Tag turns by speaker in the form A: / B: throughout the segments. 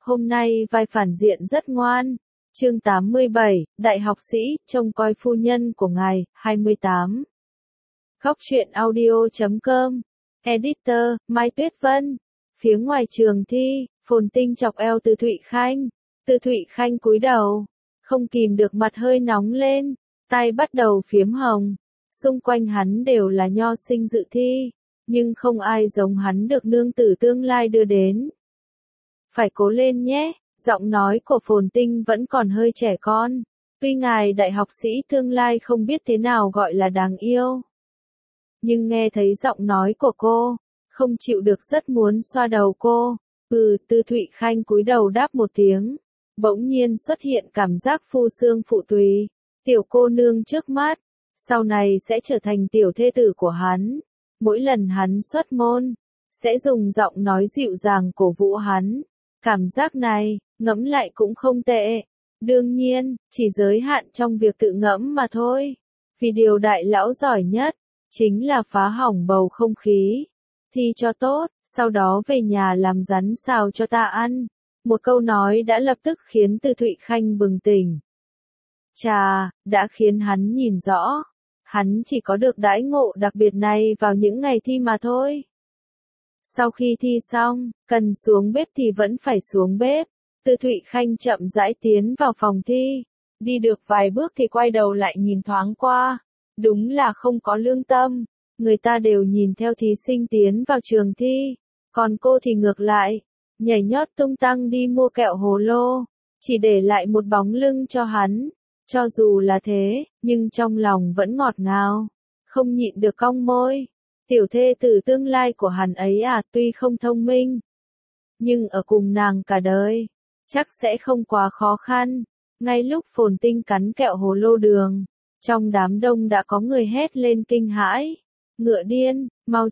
A: Hôm nay vai phản diện rất ngoan. Chương 87, Đại học sĩ, trông coi phu nhân của ngài, 28. Góc truyện audio.com. Editor, Mai Tuyết Vân. Phía ngoài trường thi, Phồn Tinh chọc eo Từ Thụy Khanh. Từ Thụy Khanh cúi đầu, không kìm được mặt hơi nóng lên, tay bắt đầu phiếm hồng. Xung quanh hắn đều là nho sinh dự thi, nhưng không ai giống hắn được nương tử tương lai đưa đến. Phải cố lên nhé, giọng nói của Phồn Tinh vẫn còn hơi trẻ con. Tuy ngài đại học sĩ tương lai không biết thế nào gọi là đáng yêu, nhưng nghe thấy giọng nói của cô, không chịu được rất muốn xoa đầu cô. Từ Thụy Khanh cúi đầu đáp một tiếng. Bỗng nhiên xuất hiện cảm giác phu xương phụ tùy. Tiểu cô nương trước mắt, sau này sẽ trở thành tiểu thê tử của hắn. Mỗi lần hắn xuất môn, sẽ dùng giọng nói dịu dàng cổ vũ hắn. Cảm giác này, ngẫm lại cũng không tệ. Đương nhiên, chỉ giới hạn trong việc tự ngẫm mà thôi. Vì điều đại lão giỏi nhất, chính là phá hỏng bầu không khí. Thi cho tốt, sau đó về nhà làm rắn xào cho ta ăn. Một câu nói đã lập tức khiến Từ Thụy Khanh bừng tỉnh. Chà, đã khiến hắn nhìn rõ. Hắn chỉ có được đãi ngộ đặc biệt này vào những ngày thi mà thôi. Sau khi thi xong, cần xuống bếp thì vẫn phải xuống bếp. Từ Thụy Khanh chậm rãi tiến vào phòng thi. Đi được vài bước thì quay đầu lại nhìn thoáng qua. Đúng là không có lương tâm. Người ta đều nhìn theo thí sinh tiến vào trường thi. Còn cô thì ngược lại, nhảy nhót tung tăng đi mua kẹo hồ lô. Chỉ để lại một bóng lưng cho hắn. Cho dù là thế, nhưng trong lòng vẫn ngọt ngào. Không nhịn được cong môi. Tiểu thê tử tương lai của hắn ấy tuy không thông minh, nhưng ở cùng nàng cả đời, chắc sẽ không quá khó khăn. Ngay lúc Phồn Tinh cắn kẹo hồ lô đường, trong đám đông đã có người hét lên kinh hãi. Ngựa điên, mau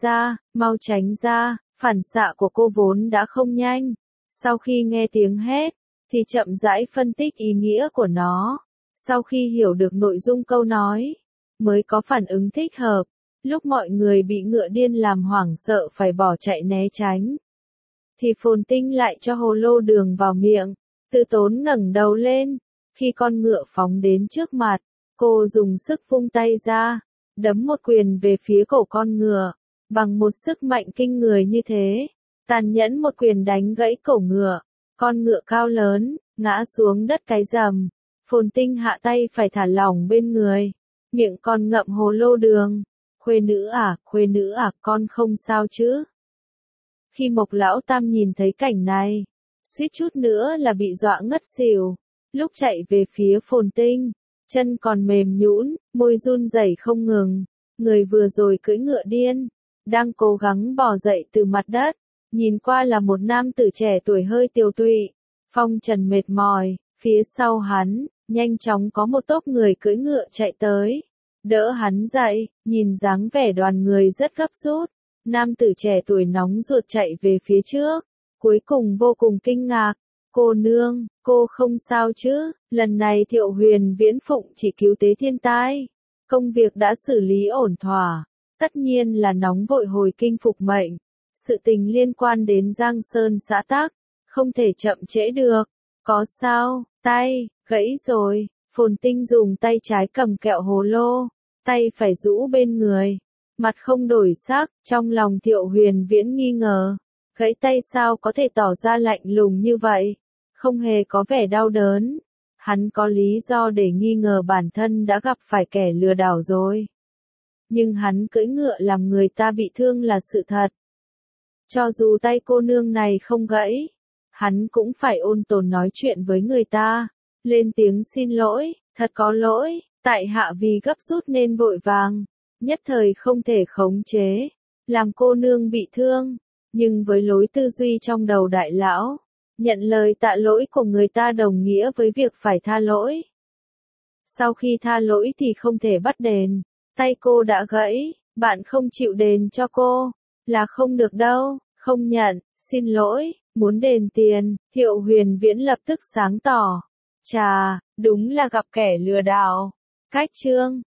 A: tránh ra, phản xạ của cô vốn đã không nhanh. Sau khi nghe tiếng hét, thì chậm rãi phân tích ý nghĩa của nó. Sau khi hiểu được nội dung câu nói, mới có phản ứng thích hợp. Lúc mọi người bị ngựa điên làm hoảng sợ phải bỏ chạy né tránh, thì Phồn Tinh lại cho hồ lô đường vào miệng. Từ Tốn ngẩng đầu lên, khi con ngựa phóng đến trước mặt, cô dùng sức vung tay ra, đấm một quyền về phía cổ con ngựa. Bằng một sức mạnh kinh người như thế, tàn nhẫn một quyền đánh gãy cổ ngựa. Con ngựa cao lớn, ngã xuống đất cái rầm. Phồn Tinh hạ tay phải thả lỏng bên người, miệng còn ngậm hồ lô đường. Khuê nữ à, con không sao chứ? Khi Mộc Lão Tam nhìn thấy cảnh này, suýt chút nữa là bị dọa ngất xỉu. Lúc chạy về phía Phồn Tinh, chân còn mềm nhũn, môi run rẩy không ngừng. Người vừa rồi cưỡi ngựa điên, đang cố gắng bò dậy từ mặt đất. Nhìn qua là một nam tử trẻ tuổi hơi tiều tụy, phong trần mệt mỏi. Phía sau hắn, nhanh chóng có một tốp người cưỡi ngựa chạy tới. Đỡ hắn dậy, nhìn dáng vẻ đoàn người rất gấp rút. Nam tử trẻ tuổi nóng ruột chạy về phía trước. Cuối cùng vô cùng kinh ngạc. Cô nương, cô không sao chứ? Lần này Thiệu Huyền Viễn Phụng chỉ cứu tế thiên tai. Công việc đã xử lý ổn thỏa. Tất nhiên là nóng vội hồi kinh phục mệnh. Sự tình liên quan đến Giang Sơn xã tắc, không thể chậm trễ được. Có sao, tay, gãy rồi. Phồn Tinh dùng tay trái cầm kẹo hồ lô, tay phải rũ bên người, mặt không đổi sắc. Trong lòng Thiệu Huyền Viễn nghi ngờ, gãy tay sao có thể tỏ ra lạnh lùng như vậy, không hề có vẻ đau đớn. Hắn có lý do để nghi ngờ bản thân đã gặp phải kẻ lừa đảo rồi. Nhưng hắn cưỡi ngựa làm người ta bị thương là sự thật. Cho dù tay cô nương này không gãy, hắn cũng phải ôn tồn nói chuyện với người ta. Lên tiếng xin lỗi, thật có lỗi, tại hạ vì gấp rút nên vội vàng, nhất thời không thể khống chế, làm cô nương bị thương. Nhưng với lối tư duy trong đầu đại lão, nhận lời tạ lỗi của người ta đồng nghĩa với việc phải tha lỗi. Sau khi tha lỗi thì không thể bắt đền, tay cô đã gãy, bạn không chịu đền cho cô, là không được đâu, không nhận, xin lỗi, muốn đền tiền. Thiệu Huyền Viễn lập tức sáng tỏ. Chà, đúng là gặp kẻ lừa đảo. Cách chương